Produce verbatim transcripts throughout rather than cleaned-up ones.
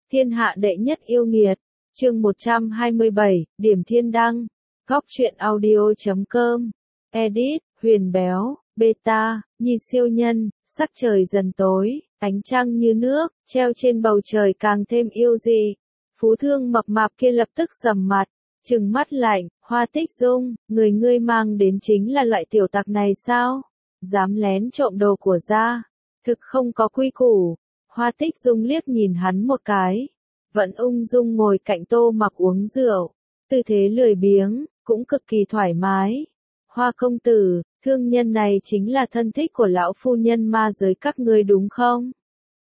Thiên hạ đệ nhất yêu nghiệt. Chương một trăm hai mươi bảy, điểm thiên đăng. Góc truyện audio chấm com. Edit, Huyền Béo, Beta, Nhi siêu nhân, sắc trời dần tối, ánh trăng như nước, treo trên bầu trời càng thêm yêu dị. Phú Thương mập mạp kia lập tức sầm mặt, trừng mắt lạnh, Hoa Tích Dung, người ngươi mang đến chính là loại tiểu tặc này sao? Dám lén trộm đồ của gia, thực không có quy củ. Hoa Tích Dung liếc nhìn hắn một cái, vẫn ung dung ngồi cạnh Tô Mặc uống rượu, tư thế lười biếng, cũng cực kỳ thoải mái. Hoa công tử, thương nhân này chính là thân thích của lão phu nhân ma giới các ngươi đúng không?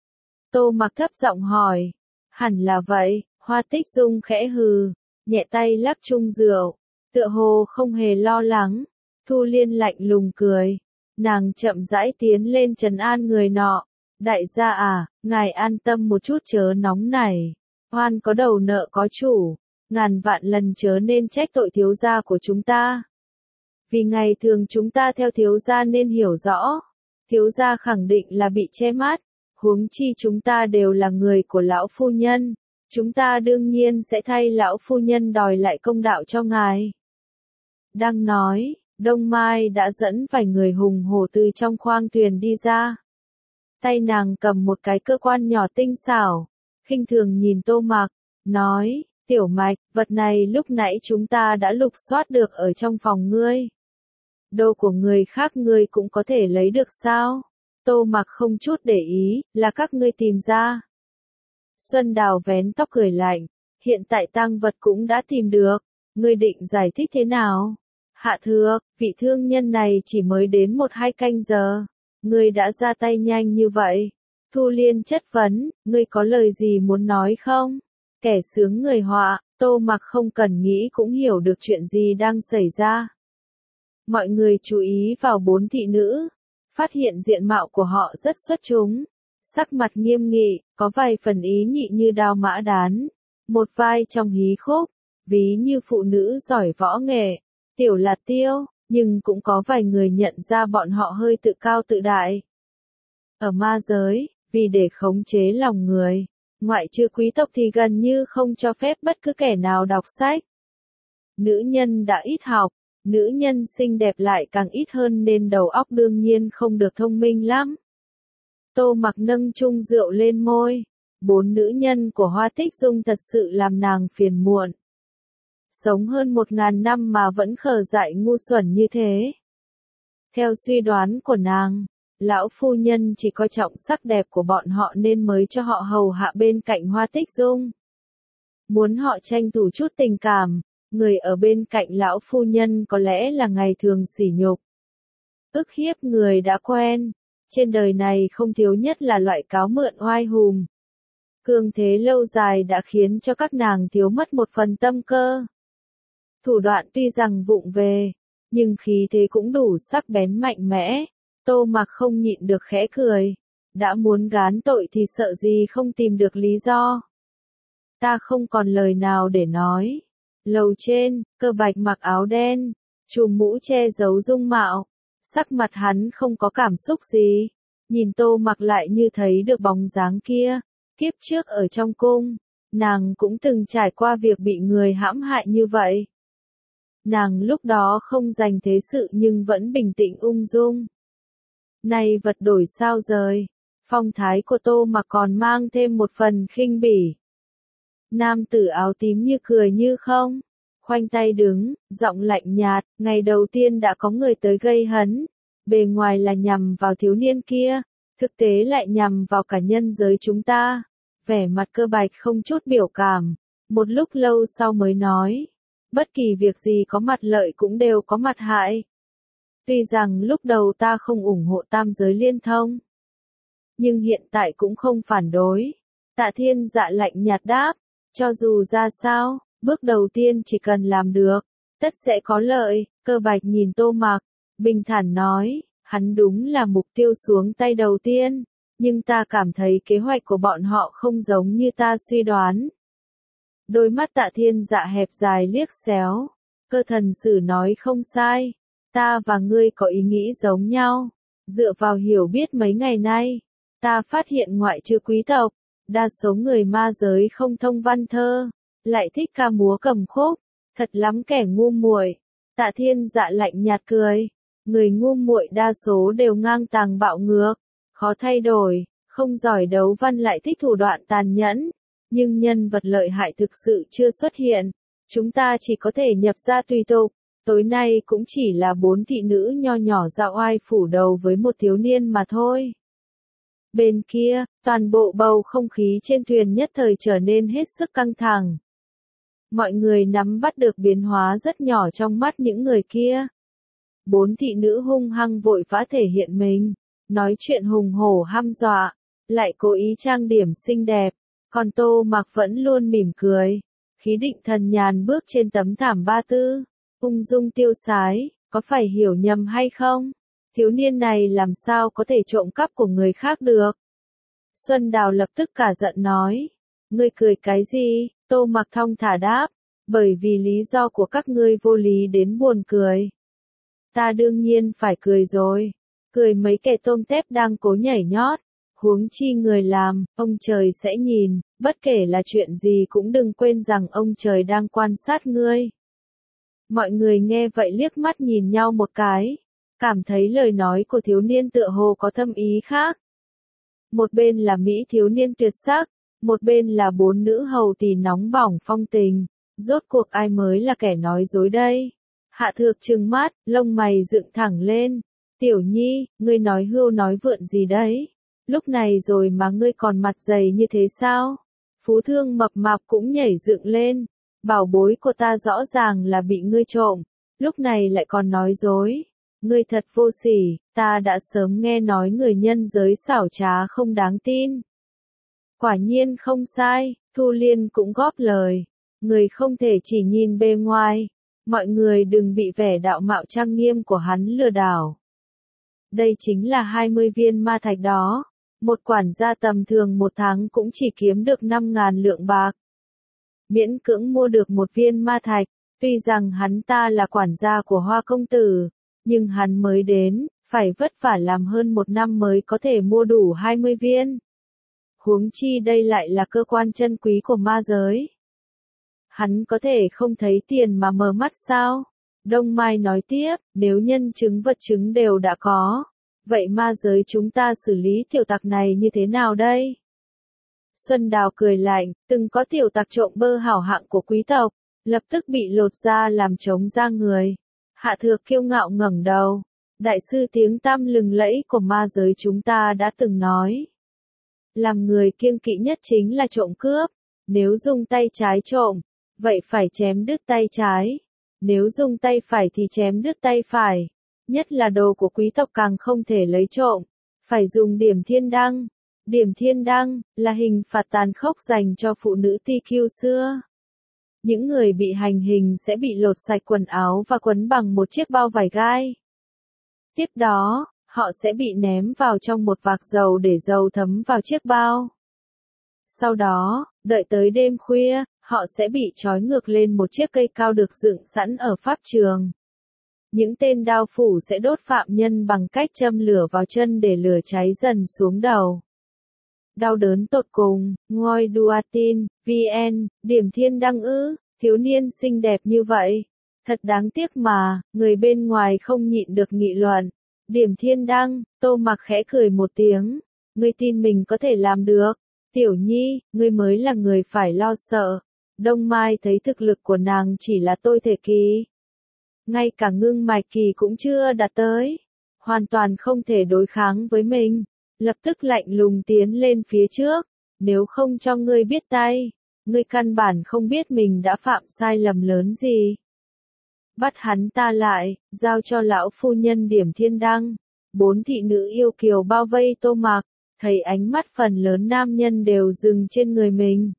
Tô Mặc thấp giọng hỏi. Hẳn là vậy, Hoa Tích Dung khẽ hừ, nhẹ tay lắc chung rượu, tựa hồ không hề lo lắng. Thu Liên lạnh lùng cười, nàng chậm rãi tiến lên trấn an người nọ. Đại gia à, ngài an tâm một chút chớ nóng nảy. Hoan có đầu nợ có chủ, ngàn vạn lần chớ nên trách tội thiếu gia của chúng ta. Vì ngày thường chúng ta theo thiếu gia nên hiểu rõ, thiếu gia khẳng định là bị che mắt, huống chi chúng ta đều là người của lão phu nhân, chúng ta đương nhiên sẽ thay lão phu nhân đòi lại công đạo cho ngài. Đang nói, Đông Mai đã dẫn vài người hùng hổ từ trong khoang thuyền đi ra. Tay nàng cầm một cái cơ quan nhỏ tinh xảo, khinh thường nhìn Tô Mặc, nói, tiểu Mạch, vật này lúc nãy chúng ta đã lục soát được ở trong phòng ngươi. Đồ của người khác ngươi cũng có thể lấy được sao? Tô Mặc không chút để ý, là các ngươi tìm ra. Xuân Đào vén tóc cười lạnh, hiện tại tang vật cũng đã tìm được, ngươi định giải thích thế nào? Hạ thược, vị thương nhân này chỉ mới đến một hai canh giờ. Ngươi đã ra tay nhanh như vậy. Thu Liên chất vấn, ngươi có lời gì muốn nói không? Kẻ sướng người họa, Tô Mặc không cần nghĩ cũng hiểu được chuyện gì đang xảy ra. Mọi người chú ý vào bốn thị nữ, phát hiện diện mạo của họ rất xuất chúng. Sắc mặt nghiêm nghị, có vài phần ý nhị như đao mã đán. Một vai trong hí khúc, ví như phụ nữ giỏi võ nghệ, tiểu là tiêu. Nhưng cũng có vài người nhận ra bọn họ hơi tự cao tự đại. Ở ma giới, vì để khống chế lòng người, ngoại trừ quý tộc thì gần như không cho phép bất cứ kẻ nào đọc sách. Nữ nhân đã ít học, nữ nhân xinh đẹp lại càng ít hơn nên đầu óc đương nhiên không được thông minh lắm. Tô Mặc nâng chung rượu lên môi, bốn nữ nhân của Hoa Tích Dung thật sự làm nàng phiền muộn. Sống hơn một ngàn năm mà vẫn khờ dại ngu xuẩn như thế. Theo suy đoán của nàng, lão phu nhân chỉ coi trọng sắc đẹp của bọn họ nên mới cho họ hầu hạ bên cạnh Hoa Tích Dung. Muốn họ tranh thủ chút tình cảm, người ở bên cạnh lão phu nhân có lẽ là ngày thường sỉ nhục. Ức hiếp người đã quen, trên đời này không thiếu nhất là loại cáo mượn oai hùng. Cường thế lâu dài đã khiến cho các nàng thiếu mất một phần tâm cơ. Thủ đoạn tuy rằng vụng về, nhưng khí thế cũng đủ sắc bén mạnh mẽ. Tô Mặc không nhịn được khẽ cười. Đã muốn gán tội thì sợ gì không tìm được lý do. Ta không còn lời nào để nói. Lầu trên, Cơ Bạch mặc áo đen, trùm mũ che giấu dung mạo. Sắc mặt hắn không có cảm xúc gì. Nhìn Tô Mặc lại như thấy được bóng dáng kia. Kiếp trước ở trong cung, nàng cũng từng trải qua việc bị người hãm hại như vậy. Nàng lúc đó không giành thế sự nhưng vẫn bình tĩnh ung dung. Nay vật đổi sao rời, phong thái của Tô Mặc còn mang thêm một phần khinh bỉ. Nam tử áo tím như cười như không, khoanh tay đứng, giọng lạnh nhạt, ngày đầu tiên đã có người tới gây hấn, bề ngoài là nhằm vào thiếu niên kia, thực tế lại nhằm vào cả nhân giới chúng ta. Vẻ mặt Cơ Bạch không chút biểu cảm, một lúc lâu sau mới nói. Bất kỳ việc gì có mặt lợi cũng đều có mặt hại. Tuy rằng lúc đầu ta không ủng hộ tam giới liên thông, nhưng hiện tại cũng không phản đối. Tạ Thiên Dạ lạnh nhạt đáp, cho dù ra sao, bước đầu tiên chỉ cần làm được, tất sẽ có lợi. Cơ Bạch nhìn Tô Mặc, bình thản nói, hắn đúng là mục tiêu xuống tay đầu tiên, nhưng ta cảm thấy kế hoạch của bọn họ không giống như ta suy đoán. Đôi mắt Tạ Thiên Dạ hẹp dài liếc xéo, Cơ thần sử nói không sai, ta và ngươi có ý nghĩ giống nhau. Dựa vào hiểu biết mấy ngày nay, ta phát hiện ngoại trừ quý tộc, Đa số người ma giới không thông văn thơ, lại thích ca múa cầm khúc, thật lắm kẻ ngu muội. Tạ Thiên Dạ lạnh nhạt cười, người ngu muội đa số đều ngang tàng bạo ngược, khó thay đổi, không giỏi đấu văn lại thích thủ đoạn tàn nhẫn, nhưng nhân vật lợi hại thực sự chưa xuất hiện, chúng ta chỉ có thể nhập ra tùy tục. Tối nay cũng chỉ là bốn thị nữ nho nhỏ dạo oai phủ đầu với một thiếu niên mà thôi. Bên kia, toàn bộ bầu không khí trên thuyền nhất thời trở nên hết sức căng thẳng. Mọi người nắm bắt được biến hóa rất nhỏ trong mắt những người kia. Bốn thị nữ hung hăng vội vã thể hiện mình, nói chuyện hùng hổ hăm dọa, lại cố ý trang điểm xinh đẹp, còn Tô Mặc vẫn luôn mỉm cười, khí định thần nhàn bước trên tấm thảm ba tư, ung dung tiêu sái, có phải hiểu nhầm hay không? Thiếu niên này làm sao có thể trộm cắp của người khác được? Xuân Đào lập tức cả giận nói, ngươi cười cái gì? Tô Mặc thong thả đáp, bởi vì lý do của các ngươi vô lý đến buồn cười. Ta đương nhiên phải cười rồi, cười mấy kẻ tôm tép đang cố nhảy nhót, huống chi người làm, ông trời sẽ nhìn, bất kể là chuyện gì cũng đừng quên rằng ông trời đang quan sát ngươi. Mọi người nghe vậy liếc mắt nhìn nhau một cái, cảm thấy lời nói của thiếu niên tựa hồ có thâm ý khác. Một bên là Mỹ thiếu niên tuyệt sắc, một bên là bốn nữ hầu tỳ nóng bỏng phong tình, rốt cuộc ai mới là kẻ nói dối đây? Hạ Thược trừng mắt, lông mày dựng thẳng lên, Tiểu Nhi, ngươi nói hưu nói vượn gì đấy? Lúc này rồi mà ngươi còn mặt dày như thế sao? Phú Thương mập mạp cũng nhảy dựng lên, bảo bối của ta rõ ràng là bị ngươi trộm, lúc này lại còn nói dối. Ngươi thật vô sỉ, ta đã sớm nghe nói người nhân giới xảo trá không đáng tin. Quả nhiên không sai, Thu Liên cũng góp lời. Người không thể chỉ nhìn bề ngoài, mọi người đừng bị vẻ đạo mạo trang nghiêm của hắn lừa đảo. Đây chính là hai mươi viên ma thạch đó, một quản gia tầm thường một tháng cũng chỉ kiếm được năm ngàn lượng bạc. Miễn cưỡng mua được một viên ma thạch, tuy rằng hắn ta là quản gia của Hoa công tử, nhưng hắn mới đến, phải vất vả làm hơn một năm mới có thể mua đủ hai mươi viên. Huống chi đây lại là cơ quan chân quý của ma giới. Hắn có thể không thấy tiền mà mờ mắt sao? Đông Mai nói tiếp, nếu nhân chứng vật chứng đều đã có, vậy ma giới chúng ta xử lý tiểu tặc này như thế nào đây? Xuân Đào cười lạnh, từng có tiểu tặc trộm bơ hảo hạng của quý tộc, lập tức bị lột da làm trống da người. Hạ Thược kiêu ngạo ngẩng đầu, đại sư tiếng tăm lừng lẫy của ma giới chúng ta đã từng nói. Làm người kiêng kỵ nhất chính là trộm cướp, nếu dùng tay trái trộm, vậy phải chém đứt tay trái, nếu dùng tay phải thì chém đứt tay phải, nhất là đồ của quý tộc càng không thể lấy trộm, phải dùng điểm thiên đăng. Điểm thiên đăng là hình phạt tàn khốc dành cho phụ nữ ti kiêu xưa. Những người bị hành hình sẽ bị lột sạch quần áo và quấn bằng một chiếc bao vải gai. Tiếp đó, họ sẽ bị ném vào trong một vạc dầu để dầu thấm vào chiếc bao. Sau đó, đợi tới đêm khuya, họ sẽ bị trói ngược lên một chiếc cây cao được dựng sẵn ở pháp trường. Những tên đao phủ sẽ đốt phạm nhân bằng cách châm lửa vào chân để lửa cháy dần xuống đầu. Đau đớn tột cùng, ngôi Duatin, vê en, điểm thiên đăng ư, thiếu niên xinh đẹp như vậy. Thật đáng tiếc mà, người bên ngoài không nhịn được nghị luận. Điểm thiên đăng, Tô Mặc khẽ cười một tiếng. Ngươi tin mình có thể làm được. Tiểu Nhi, ngươi mới là người phải lo sợ. Đông Mai thấy thực lực của nàng chỉ là tôi thể kỳ. Ngay cả ngưng mạch kỳ cũng chưa đạt tới. Hoàn toàn không thể đối kháng với mình. Lập tức lạnh lùng tiến lên phía trước, nếu không cho ngươi biết tay, ngươi căn bản không biết mình đã phạm sai lầm lớn gì. Bắt hắn ta lại, giao cho lão phu nhân điểm thiên đăng. Bốn thị nữ yêu kiều bao vây Tô Mặc, thấy ánh mắt phần lớn nam nhân đều dừng trên người mình.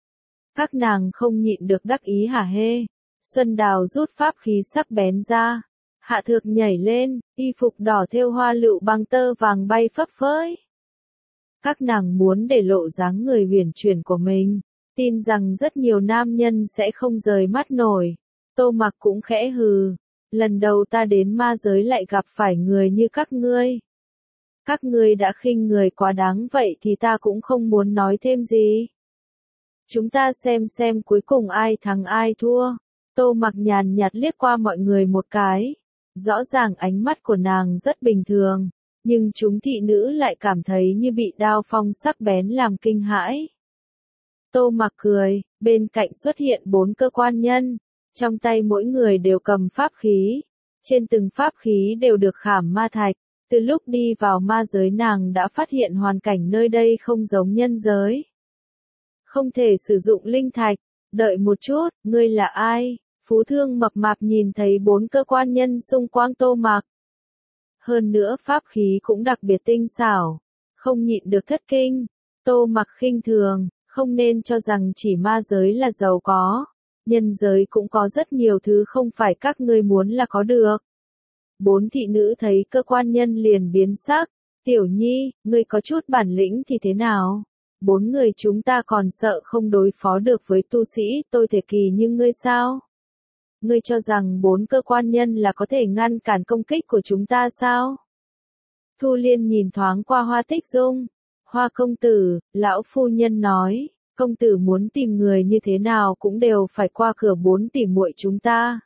Các nàng không nhịn được đắc ý hả hê. Xuân Đào rút pháp khí sắc bén ra. Hạ Thược nhảy lên, y phục đỏ thêu hoa lựu bằng tơ vàng bay phấp phới. Các nàng muốn để lộ dáng người huyền chuyển của mình, tin rằng rất nhiều nam nhân sẽ không rời mắt nổi. Tô Mặc cũng khẽ hừ, lần đầu ta đến ma giới lại gặp phải người như các ngươi. Các ngươi đã khinh người quá đáng vậy thì ta cũng không muốn nói thêm gì. Chúng ta xem xem cuối cùng ai thắng ai thua. Tô Mặc nhàn nhạt liếc qua mọi người một cái. Rõ ràng ánh mắt của nàng rất bình thường, nhưng chúng thị nữ lại cảm thấy như bị đao phong sắc bén làm kinh hãi. Tô Mặc cười, bên cạnh xuất hiện bốn cơ quan nhân, trong tay mỗi người đều cầm pháp khí, trên từng pháp khí đều được khảm ma thạch. Từ lúc đi vào ma giới nàng đã phát hiện hoàn cảnh nơi đây không giống nhân giới. Không thể sử dụng linh thạch, đợi một chút, ngươi là ai? Phú Thương mập mạp nhìn thấy bốn cơ quan nhân xung quanh Tô Mặc. Hơn nữa pháp khí cũng đặc biệt tinh xảo, không nhịn được thất kinh. Tô Mặc khinh thường, không nên cho rằng chỉ ma giới là giàu có, nhân giới cũng có rất nhiều thứ không phải các ngươi muốn là có được. Bốn thị nữ thấy cơ quan nhân liền biến sắc, Tiểu Nhi, ngươi có chút bản lĩnh thì thế nào? Bốn người chúng ta còn sợ không đối phó được với tu sĩ tôi thể kỳ như ngươi sao? Ngươi cho rằng bốn cơ quan nhân là có thể ngăn cản công kích của chúng ta sao? Thu Liên nhìn thoáng qua Hoa Tích Dung. Hoa công tử, lão phu nhân nói, công tử muốn tìm người như thế nào cũng đều phải qua cửa bốn tỷ muội chúng ta.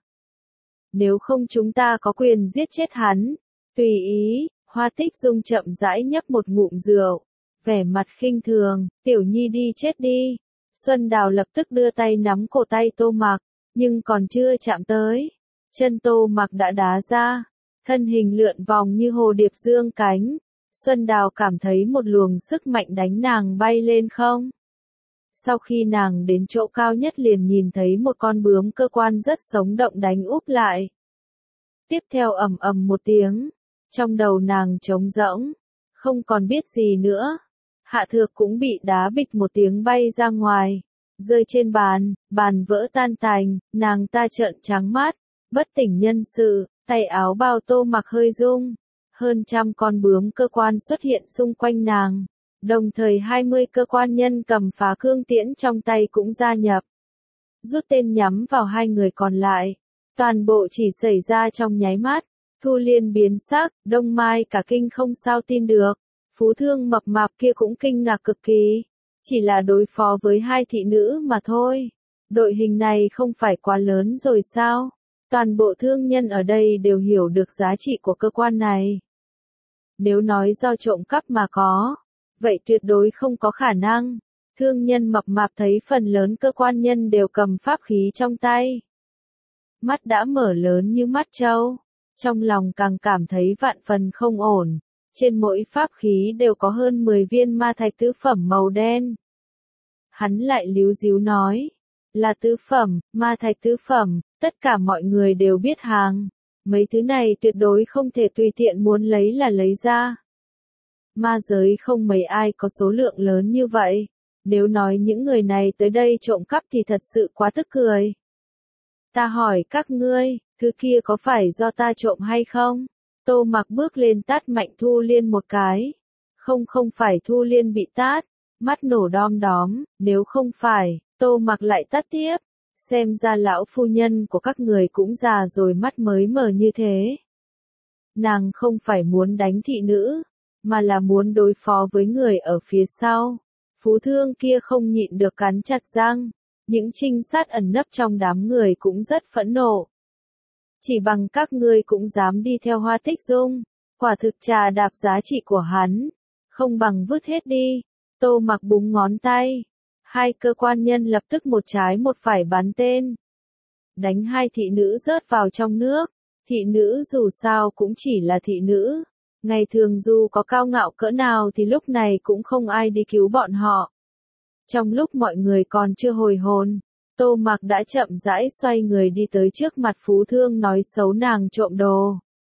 Nếu không chúng ta có quyền giết chết hắn. Tùy ý, Hoa Tích Dung chậm rãi nhấp một ngụm rượu, vẻ mặt khinh thường, Tiểu Nhi đi chết đi. Xuân Đào lập tức đưa tay nắm cổ tay Tô Mặc, nhưng còn chưa chạm tới, chân Tô Mặc đã đá ra, thân hình lượn vòng như hồ điệp dương cánh. Xuân Đào cảm thấy một luồng sức mạnh đánh nàng bay lên không. Sau khi nàng đến chỗ cao nhất liền nhìn thấy một con bướm cơ quan rất sống động đánh úp lại. Tiếp theo ầm ầm một tiếng, trong đầu nàng trống rỗng, không còn biết gì nữa. Hạ Thược cũng bị đá bịch một tiếng bay ra ngoài, rơi trên bàn, bàn vỡ tan tành, nàng ta trợn trắng mắt, bất tỉnh nhân sự, tay áo bao Tô Mặc hơi rung. Hơn trăm con bướm cơ quan xuất hiện xung quanh nàng, đồng thời hai mươi cơ quan nhân cầm phá cương tiễn trong tay cũng gia nhập. Rút tên nhắm vào hai người còn lại, toàn bộ chỉ xảy ra trong nháy mắt. Thu Liên biến sắc, Đông Mai cả kinh không sao tin được. Phú Thương mập mạp kia cũng kinh ngạc cực kỳ, chỉ là đối phó với hai thị nữ mà thôi. Đội hình này không phải quá lớn rồi sao? Toàn bộ thương nhân ở đây đều hiểu được giá trị của cơ quan này. Nếu nói do trộm cắp mà có, vậy tuyệt đối không có khả năng. Thương nhân mập mạp thấy phần lớn cơ quan nhân đều cầm pháp khí trong tay. Mắt đã mở lớn như mắt trâu, trong lòng càng cảm thấy vạn phần không ổn. Trên mỗi pháp khí đều có hơn mười viên ma thạch tứ phẩm màu đen. Hắn lại líu díu nói, là tứ phẩm, ma thạch tứ phẩm, tất cả mọi người đều biết hàng. Mấy thứ này tuyệt đối không thể tùy tiện muốn lấy là lấy ra. Ma giới không mấy ai có số lượng lớn như vậy. Nếu nói những người này tới đây trộm cắp thì thật sự quá tức cười. Ta hỏi các ngươi, thứ kia có phải do ta trộm hay không? Tô Mặc bước lên tát mạnh Thu Liên một cái. Không không phải Thu Liên bị tát, mắt nổ đom đóm, nếu không phải, Tô Mặc lại tát tiếp. Xem ra lão phu nhân của các người cũng già rồi mắt mới mở như thế. Nàng không phải muốn đánh thị nữ, mà là muốn đối phó với người ở phía sau. Phú Thương kia không nhịn được cắn chặt răng, những trinh sát ẩn nấp trong đám người cũng rất phẫn nộ. Chỉ bằng các ngươi cũng dám đi theo Hoa Tích Dung, quả thực trà đạp giá trị của hắn, không bằng vứt hết đi. Tô Mặc búng ngón tay, hai cơ quan nhân lập tức một trái một phải bắn tên. Đánh hai thị nữ rớt vào trong nước, thị nữ dù sao cũng chỉ là thị nữ. Ngày thường dù có cao ngạo cỡ nào thì lúc này cũng không ai đi cứu bọn họ. Trong lúc mọi người còn chưa hồi hồn, Tô Mặc đã chậm rãi xoay người đi tới trước mặt Phú Thương nói xấu nàng trộm đồ.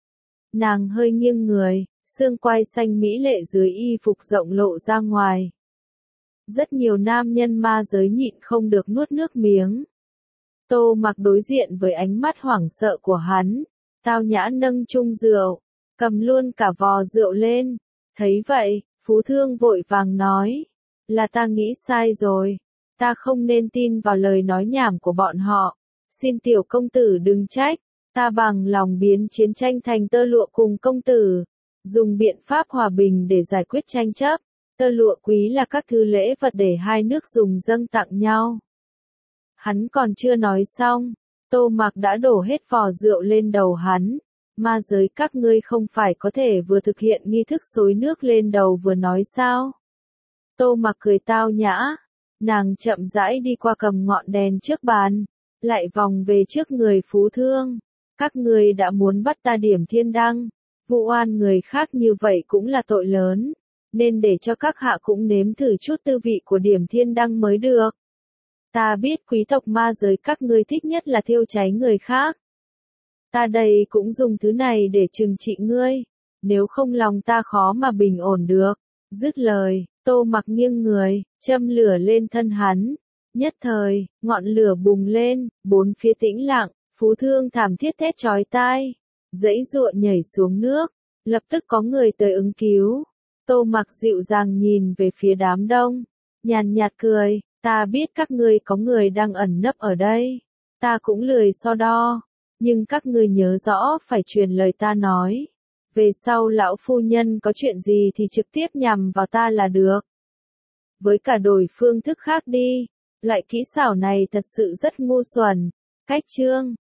Nàng hơi nghiêng người, xương quai xanh mỹ lệ dưới y phục rộng lộ ra ngoài. Rất nhiều nam nhân ma giới nhịn không được nuốt nước miếng. Tô Mặc đối diện với ánh mắt hoảng sợ của hắn, tao nhã nâng chung rượu, cầm luôn cả vò rượu lên. Thấy vậy, Phú Thương vội vàng nói, là ta nghĩ sai rồi, ta không nên tin vào lời nói nhảm của bọn họ. Xin tiểu công tử đừng trách, ta bằng lòng biến chiến tranh thành tơ lụa cùng công tử. dùng biện pháp hòa bình để giải quyết tranh chấp. Tơ lụa quý là các thứ lễ vật để hai nước dùng dâng tặng nhau. Hắn còn chưa nói xong, Tô Mạc đã đổ hết vò rượu lên đầu hắn. Ma giới các ngươi không phải có thể vừa thực hiện nghi thức xối nước lên đầu vừa nói sao? Tô Mạc cười tao nhã, nàng chậm rãi đi qua cầm ngọn đèn trước bàn, lại vòng về trước người Phú Thương. Các ngươi đã muốn bắt ta điểm thiên đăng, vụ oan người khác như vậy cũng là tội lớn, nên để cho các hạ cũng nếm thử chút tư vị của điểm thiên đăng mới được. Ta biết quý tộc ma giới các ngươi thích nhất là thiêu cháy người khác. Ta đây cũng dùng thứ này để trừng trị ngươi, nếu không lòng ta khó mà bình ổn được. Dứt lời, Tô Mặc nghiêng người, châm lửa lên thân hắn. Nhất thời, ngọn lửa bùng lên, bốn phía tĩnh lặng, Phú Thương thảm thiết thét chói tai, giãy giụa nhảy xuống nước, lập tức có người tới ứng cứu. Tô Mặc dịu dàng nhìn về phía đám đông, nhàn nhạt cười, ta biết các ngươi có người đang ẩn nấp ở đây, ta cũng lười so đo, nhưng các ngươi nhớ rõ phải truyền lời ta nói. Về sau lão phu nhân có chuyện gì thì trực tiếp nhằm vào ta là được. Với cả đổi phương thức khác đi, loại kỹ xảo này thật sự rất ngu xuẩn. Cách chương